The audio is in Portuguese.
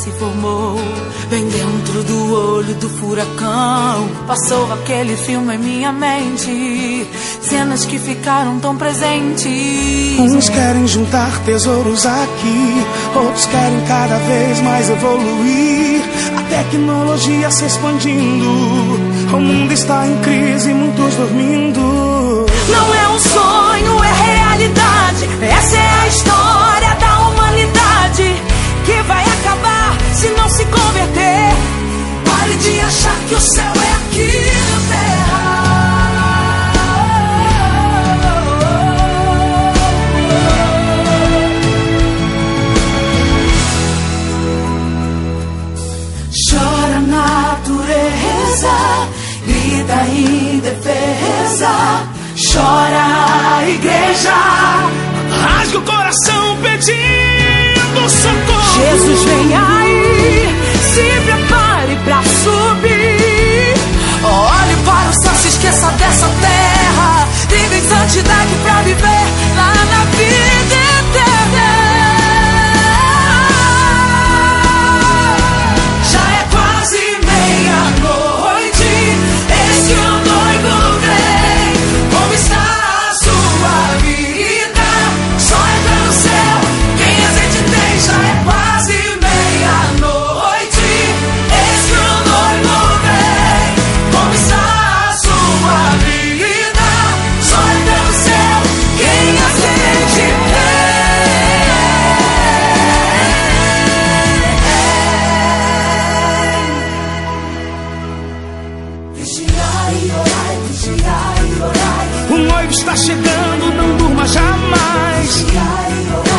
se formou bem dentro do olho do furacão. Passou aquele filme em minha mente, cenas que ficaram tão presentes. Uns querem juntar tesouros aqui, outros querem cada vez mais evoluir. A tecnologia se expandindo, o mundo está em crise, muitos dormindo. Não é um sonho, é realidade. Essa é a história da humanidade, que vai acabar se não se converter. Pare de achar que o céu é aqui na terra. Chora a natureza, grita em defesa. Chora a igreja, rasga o coração pedindo socorro. Jesus vem aí, se prepare pra subir. Olhe para o céu, se esqueça dessa terra. Viva em santidade pra viver lá na vida eterna. Já é quase meia-noite, eis que o noivo vem. Como está a sua vida? Só entra no céu quem a gente tem. Já é quase meia-noite, eis que o noivo vem. Como está a sua vida? Só entra no céu quem a gente tem. Vigiai e orai, vigiai e orai. O noivo está chegando, não durma jamais. Vigiai e orai.